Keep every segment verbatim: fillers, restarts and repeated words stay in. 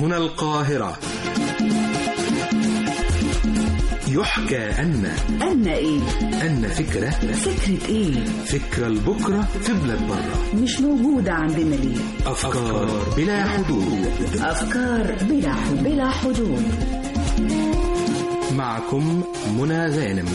هنا القاهرة. يحكى أن أن إيه؟ أن فكرة فكرة إيه؟ فكرة لبكرة في بلاد برة مش موجودة عندنا ليه؟ أفكار بلا حدود. أفكار بلا حدود بلا حدود. معكم منى غانم.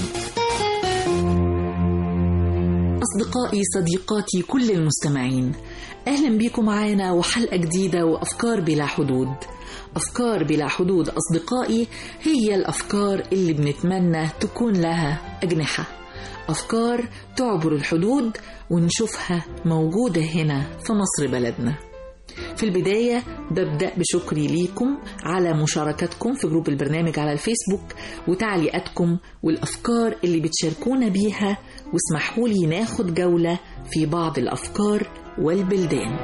أصدقائي صديقاتي كل المستمعين، أهلا بكم معانا وحلقة جديدة وأفكار بلا حدود. أفكار بلا حدود أصدقائي هي الأفكار اللي بنتمنى تكون لها أجنحة، أفكار تعبر الحدود ونشوفها موجودة هنا في مصر بلدنا. في البداية ببدأ بشكري ليكم على مشاركتكم في جروب البرنامج على الفيسبوك وتعليقاتكم والأفكار اللي بتشاركونا بيها، واسمحوا لي ناخد جولة في بعض الأفكار والبلدان.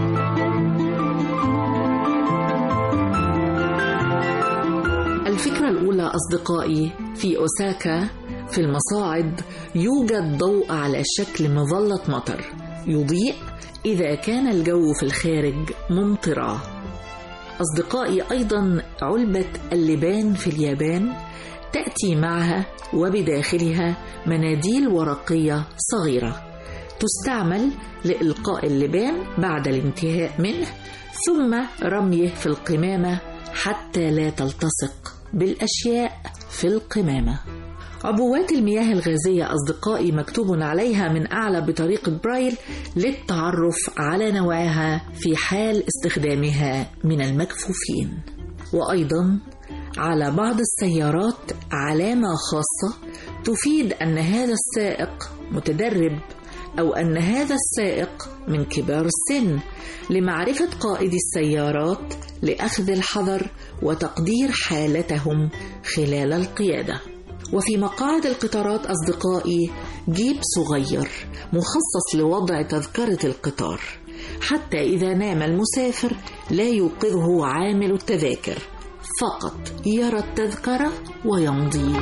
الفكرة الأولى أصدقائي، في أوساكا في المصاعد يوجد ضوء على شكل مظلة مطر يضيء إذا كان الجو في الخارج ممطرا. أصدقائي أيضا علبة اللبان في اليابان تأتي معها وبداخلها مناديل ورقية صغيرة تستعمل لإلقاء اللبان بعد الانتهاء منه ثم رميه في القمامة حتى لا تلتصق بالأشياء في القمامة. عبوات المياه الغازية أصدقائي مكتوب عليها من أعلى بطريقة برايل للتعرف على نوعها في حال استخدامها من المكفوفين. وأيضا على بعض السيارات علامة خاصة تفيد أن هذا السائق متدرب أو أن هذا السائق من كبار السن، لمعرفة قائدي السيارات لأخذ الحذر وتقدير حالتهم خلال القيادة. وفي مقاعد القطارات أصدقائي جيب صغير مخصص لوضع تذكرة القطار حتى إذا نام المسافر لا يوقظه عامل التذاكر، فقط يرى التذكرة ويمضي.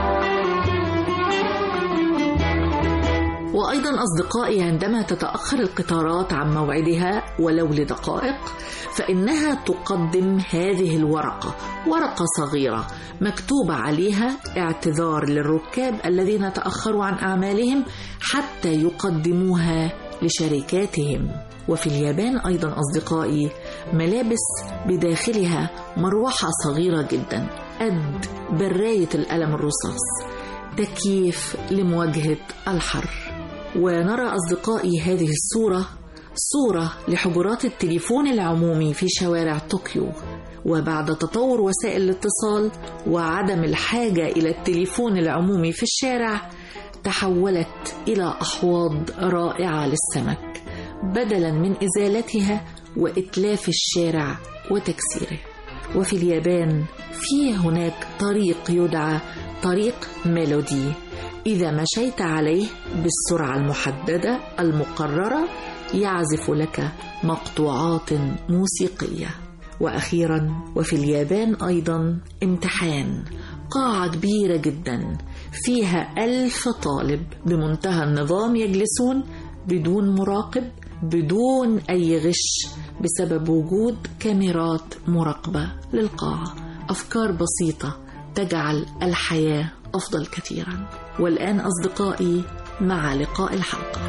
وأيضا أصدقائي عندما تتأخر القطارات عن موعدها ولو لدقائق فإنها تقدم هذه الورقة، ورقة صغيرة مكتوب عليها اعتذار للركاب الذين تأخروا عن أعمالهم حتى يقدموها لشركاتهم. وفي اليابان أيضا أصدقائي ملابس بداخلها مروحة صغيرة جدا قد براية القلم الرصاص، تكييف لمواجهة الحر. ونرى أصدقائي هذه الصورة صورة لحجرات التليفون العمومي في شوارع طوكيو، وبعد تطور وسائل الاتصال وعدم الحاجة إلى التليفون العمومي في الشارع تحولت إلى أحواض رائعة للسمك بدلا من إزالتها وإتلاف الشارع وتكسيره. وفي اليابان في هناك طريق يدعى طريق ميلودي، إذا مشيت عليه بالسرعة المحددة المقررة يعزف لك مقطوعات موسيقية. وأخيرا وفي اليابان أيضا امتحان، قاعة كبيرة جدا فيها ألف طالب بمنتهى النظام يجلسون بدون مراقب بدون أي غش بسبب وجود كاميرات مراقبة للقاعة. أفكار بسيطة تجعل الحياة أفضل كثيرا. والآن أصدقائي مع لقاء الحلقة.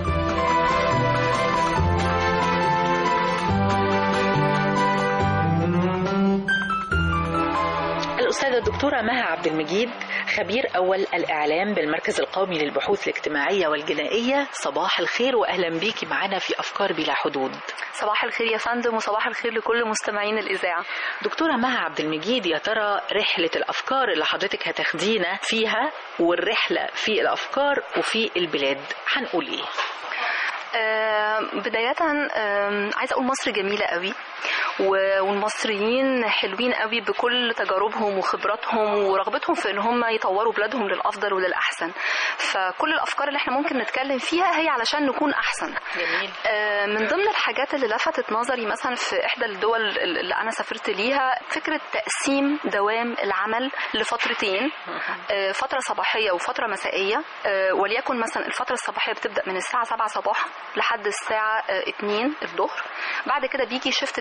الأستاذة الدكتورة مها عبد المجيد، خبير أول الإعلام بالمركز القومي للبحوث الاجتماعية والجنائية، صباح الخير وأهلا بيكي معنا في أفكار بلا حدود. صباح الخير يا فندم وصباح الخير لكل مستمعين الإذاعة. دكتورة مها عبد المجيد، يا ترى رحلة الأفكار اللي حضرتك هتاخدينا فيها والرحلة في الأفكار وفي البلاد هنقول إيه؟ أه بداية أه عايزة أقول مصر جميلة قوي والمصريين حلوين قوي بكل تجاربهم وخبراتهم ورغبتهم في ان هم يطوروا بلادهم للافضل وللاحسن. فكل الافكار اللي احنا ممكن نتكلم فيها هي علشان نكون احسن. جميل. آه من ضمن الحاجات اللي لفتت نظري مثلا في احدى الدول اللي انا سافرت ليها فكرة تقسيم دوام العمل لفترتين، آه فترة صباحية وفترة مسائية. آه وليكن مثلا الفترة الصباحية بتبدأ من الساعة سبعة صباحا لحد الساعة اتنين الظهر، بعد كده بيجي شيفت تاني من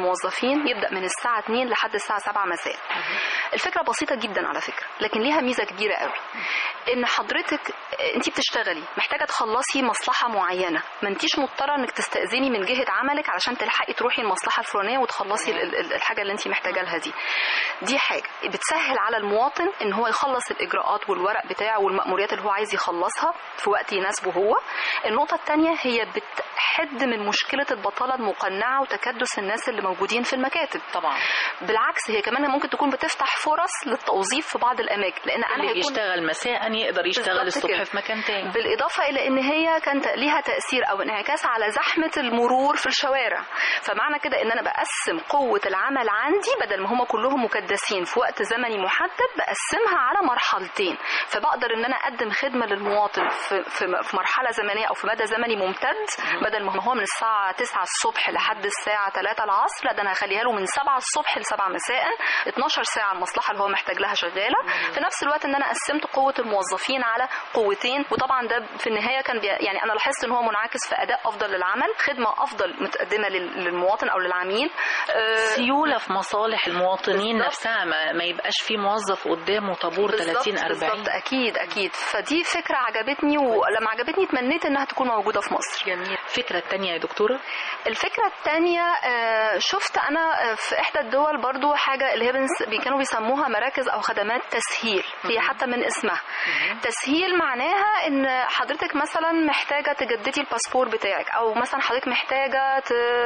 الموظفين يبدأ من الساعة اتنين لحد الساعة سبعة مساء. الفكرة بسيطة جدا على فكرة، لكن ليها ميزة كبيرة قوي، ان حضرتك انت بتشتغلي محتاجة تخلصي مصلحة معينة، ما انتيش مضطرة انك تستأذني من جهة عملك علشان تلحقي تروحي المصلحة الفلانية وتخلصي الحاجة اللي انت محتاجة لها دي. دي حاجة بتسهل على المواطن ان هو يخلص الاجراءات والورق بتاعه والمأموريات اللي هو عايز يخلصها في وقت يناسبه هو. النقطة الثانية هي بتحد من مشكلة البطالة المقنعة وتكدس الناس اللي موجودين في المكاتب. طبعا بالعكس هي كمان ممكن تكون بتفتح فرص للتوظيف في بعض الاماكن، لان انا اللي بيشتغل مساء يقدر يشتغل الصبح في مكان تاني، بالاضافه الى ان هي كانت ليها تاثير او انعكاس على زحمه المرور في الشوارع. فمعنى كده ان انا بقسم قوه العمل عندي، بدل ما هم كلهم مكدسين في وقت زمني محدد بقسمها على مرحلتين، فبقدر ان انا اقدم خدمه للمواطن في في مرحله زمنيه او في مدى زمني ممتد، بدل ما هو من الساعه تسعة الصبح لحد الساعه ثلاثة العصر، لا ده انا هخليها له من سبعة الصبح ل سبعة مساء، اتناشر ساعه المصلحه اللي هو محتاج لها شغاله. في نفس الوقت ان انا قسمت قوه الموظفين على قوتين، وطبعا ده في النهايه كان يعني انا لاحظت ان هو منعكس في اداء افضل للعمل، خدمه افضل متقدمه للمواطن او للعميل، سيوله في مصالح المواطنين بالزبط. نفسها ما, ما يبقاش في موظف قدامه طابور ثلاثين أربعين. بالظبط، اكيد اكيد. فدي فكره عجبتني، ولما عجبتني تمنيت انها تكون موجوده في مصر. جميل. الفكره الثانيه يا دكتوره؟ الفكره الثانيه شفت انا في احدى الدول برضو حاجه اللي هي كانوا بيسموها مراكز او خدمات تسهيل، هي حتى من اسمها. تسهيل معناها ان حضرتك مثلا محتاجه تجددي الباسبور بتاعك، او مثلا حضرتك محتاجه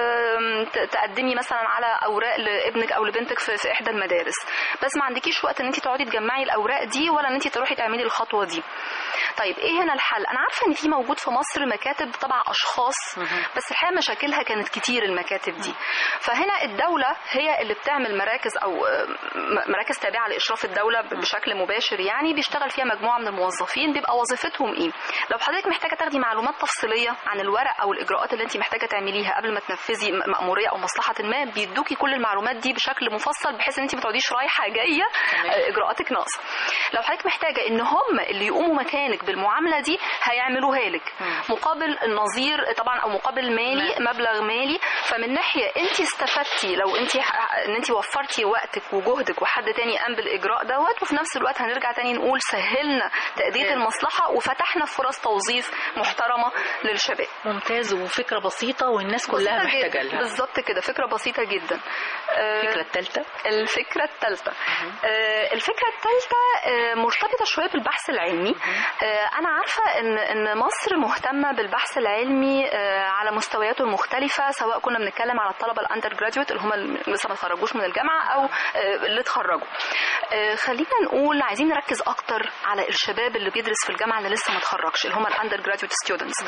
تقدمي مثلا على اوراق لابنك او لبنتك في احدى المدارس، بس ما عندكيش وقت ان انت تقعدي تجمعي الاوراق دي ولا ان انت تروحي تعملي الخطوه دي. طيب ايه هنا الحل؟ انا عارفه ان في موجود في مصر مكاتب تبع اشخاص، بس الحقيقه مشاكلها كانت كتير المكاتب دي. فهنا الدوله هي اللي بتعمل مراكز او مراكز تابعه لاشراف الدوله بشكل مباشر، يعني بيشتغل فيها مجموعه من الموظفين، بيبقى وظيفتهم ايه؟ لو حضرتك محتاجه تاخدي معلومات تفصيليه عن الورق او الاجراءات اللي انت محتاجه تعمليها قبل ما تنفذي مأموريه او مصلحه ما، بيدوكي كل المعلومات دي بشكل مفصل، بحيث ان انت ما تقعديش رايحه جايه اجراءاتك ناقصه. لو حضرتك محتاجه ان هم اللي يقوموا مكانك بالمعامله دي هيعملوها لك مقابل النظير طبعا، او مقابل مالي، مبلغ مالي. فمن ناحيه انت استفدتي لو انت ان انت وفرتي وقتك وجهدك وحد تاني قام بالاجراء دوت، وفي نفس الوقت هنرجع تاني نقول سهلنا تأدية المصلحه وفتحنا فرص توظيف محترمه للشباب. ممتاز، وفكره بسيطه والناس كلها محتاجه لها. بالظبط كده، فكره بسيطه جدا. الفكره الثالثه الفكره الثالثه الفكره الثالثه مرتبطه شويه بالبحث العلمي. انا عارفه ان ان مصر مهتمه بالبحث العلمي على مستوياته المختلفه، سواء كنا بنتكلم على الطلبه الاندر جراديويت اللي هم لسه ما اتخرجوش من الجامعه او اللي اتخرجوا. خلينا نقول عايزين نركز اكتر على الشباب اللي بيدرس في الجامعه اللي لسه ما اتخرجش، اللي هم الاندر جراديويت ستودنتس.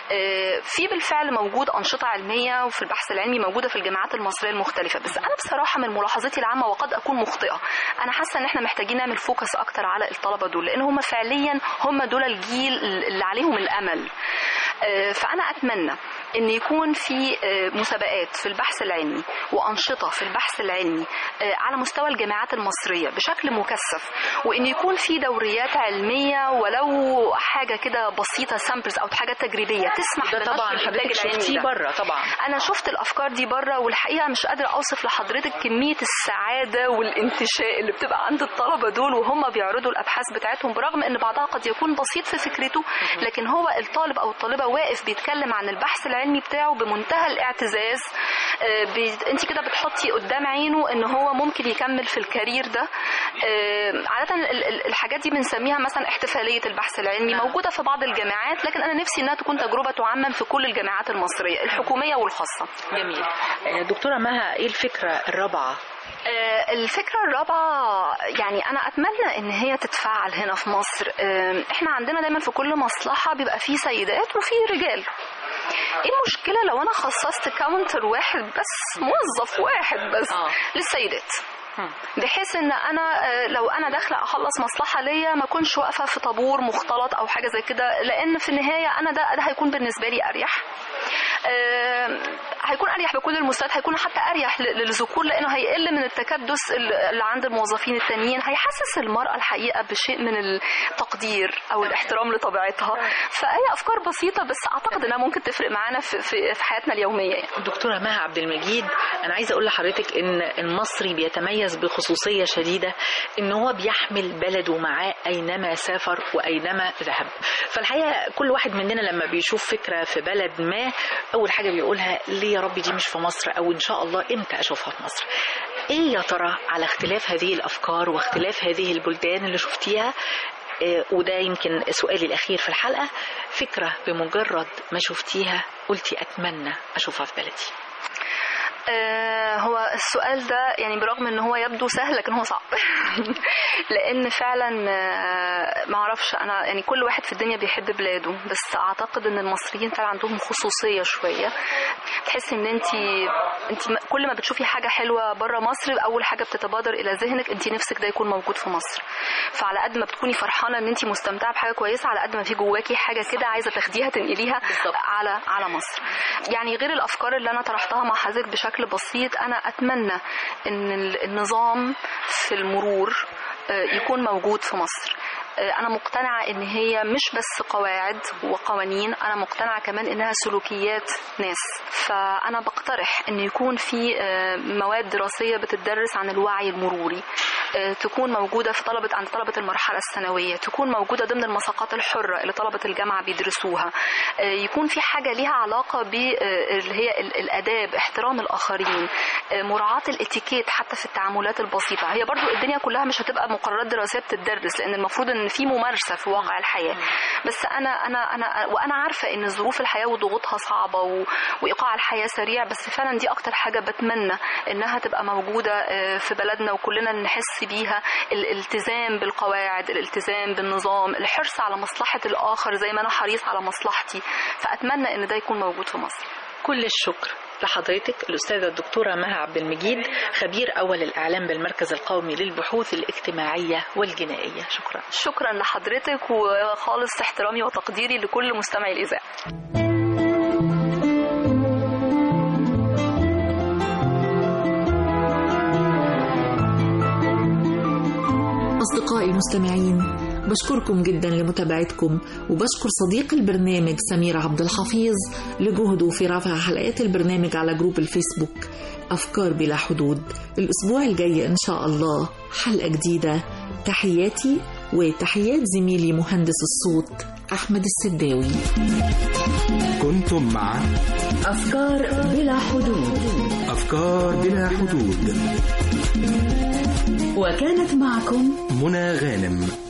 في بالفعل موجود انشطه علميه وفي البحث العلمي موجوده في الجامعات المصريه المختلفه، بس انا بصراحه من ملاحظتي العامه وقد اكون مخطئه، انا حاسه ان احنا محتاجين نعمل فوكس اكتر على الطلبه دول، لان هم فعليا هم دول الجيل اللي عليهم الامل. فأنا أتمنى أن يكون في مسابقات في البحث العلمي وأنشطة في البحث العلمي على مستوى الجامعات المصرية بشكل مكثف، وأن يكون في دوريات علمية ولو حاجة كده بسيطة، سامبلز أو حاجة تجريبية تسمح بنشر طبعا حضرتك شفتيه بره. طبعا أنا شفت الأفكار دي بره، والحقيقة مش قادرة أوصف لحضرتك كمية السعادة والانتشاء اللي بتبقى عند الطلبة دول وهم بيعرضوا الأبحاث بتاعتهم، برغم أن بعضها قد يكون بسيط في فكرته، لكن هو الطالب أو الطالبة واقف بيتكلم عن البحث العلمي بتاعه بمنتهى الاعتزاز. بي... انت كده بتحطي قدام عينه ان هو ممكن يكمل في الكارير ده. عادة الحاجات دي بنسميها مثلا احتفالية البحث العلمي، موجودة في بعض الجامعات، لكن انا نفسي انها تكون تجربة تعمم في كل الجامعات المصرية الحكومية والخاصة. جميل. دكتورة مها، ايه الفكرة الرابعة؟ الفكرة الرابعة يعني أنا أتمنى إن هي تتفعل هنا في مصر. إحنا عندنا دايما في كل مصلحة بيبقى فيه سيدات وفيه رجال. إيه المشكلة لو أنا خصصت كاونتر واحد بس، موظف واحد بس آه. للسيدات، بحيث ان انا لو انا داخله اخلص مصلحه ليا ما اكونش واقفه في طابور مختلط او حاجه زي كده، لان في النهايه انا ده ده هيكون بالنسبه لي اريح. هيكون اريح بكل المستويات، هيكون حتى اريح للذكور لانه هيقل من التكدس اللي عند الموظفين التانيين، هيحسس المراه الحقيقه بشيء من التقدير او الاحترام لطبيعتها. فهي افكار بسيطه بس اعتقد انها ممكن تفرق معانا في في, في حياتنا اليوميه يعني. دكتوره مها عبد المجيد، انا عايزه اقول لحضرتك ان المصري بيتميز بخصوصيه شديده ان هو بيحمل بلده معاه اينما سافر واينما ذهب. فالحقيقه كل واحد مننا لما بيشوف فكره في بلد ما اول حاجه بيقولها ليه يا رب دي مش في مصر، او ان شاء الله امتى اشوفها في مصر. ايه يا ترى على اختلاف هذه الافكار واختلاف هذه البلدان اللي شفتيها، إيه وده يمكن سؤالي الاخير في الحلقه، فكره بمجرد ما شفتيها قلتي اتمنى اشوفها في بلدي؟ هو السؤال ده يعني برغم ان هو يبدو سهل لكن هو صعب لان فعلا ما اعرفش انا يعني كل واحد في الدنيا بيحب بلاده، بس اعتقد ان المصريين فعلا عندهم خصوصيه شويه. تحس ان انت انت كل ما بتشوفي حاجه حلوه بره مصر اول حاجه بتتبادر الى ذهنك انت نفسك ده يكون موجود في مصر. فعلى قد ما بتكوني فرحانه ان انت مستمتعه بحاجه كويسه على قد ما في جواكي حاجه كده عايزه تاخديها تنقليها على على مصر. يعني غير الافكار اللي انا طرحتها مع حضرتك بشكل بسيط، انا اتمنى ان النظام في المرور يكون موجود في مصر. أنا مقتنعة إن هي مش بس قواعد وقوانين، أنا مقتنعة كمان إنها سلوكيات ناس. فأنا بقترح إن يكون في مواد دراسية بتدرس عن الوعي المروري، تكون موجودة في طلبة عند طلبة المرحلة الثانوية، تكون موجودة ضمن المساقات الحرة اللي طلبة الجامعة بيدرسوها، يكون في حاجة ليها علاقة باللي هي الآداب، احترام الآخرين، مراعاة الاتيكيت حتى في التعاملات البسيطة. هي برضو الدنيا كلها مش هتبقى مقررات دراسية بتدرس لأن المفروض إن في ممارسة في واقع الحياة. بس أنا أنا أنا وأنا عارفة إن ظروف الحياة وضغوطها صعبة و... وإيقاع الحياة سريع، بس فعلا دي أكتر حاجة بتمنى إنها تبقى موجودة في بلدنا وكلنا نحس بيها، الالتزام بالقواعد، الالتزام بالنظام، الحرص على مصلحة الآخر زي ما أنا حريص على مصلحتي. فأتمنى إن ده يكون موجود في مصر. كل الشكر لحضرتك الأستاذة الدكتورة مها عبد المجيد، خبير أول الإعلام بالمركز القومي للبحوث الاجتماعية والجنائية. شكرا. شكرا لحضرتك وخالص احترامي وتقديري لكل مستمعي الإذاعة. أصدقائي المستمعين، بشكركم جدا لمتابعتكم، وبشكر صديق البرنامج سمير عبد الحفيظ لجهده في رفع حلقات البرنامج على جروب الفيسبوك أفكار بلا حدود. الأسبوع الجاي إن شاء الله حلقة جديدة. تحياتي وتحيات زميلي مهندس الصوت أحمد السداوي. كنتم مع أفكار بلا حدود. أفكار بلا حدود، وكانت معكم منى غانم.